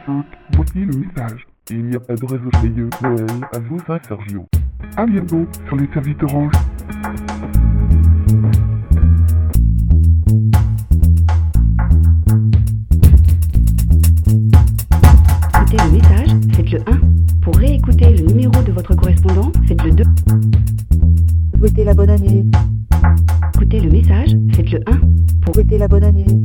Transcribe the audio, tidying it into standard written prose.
5, voici le message. Il n'y a pas de réseau joyeux Noël à vous, Sergio. À bientôt sur les services Orange. Écoutez le message, faites le 1. Pour réécouter le numéro de votre correspondant, faites le 2. Souhaitez la bonne année. Écoutez le message, faites le 1. Souhaitez la bonne année.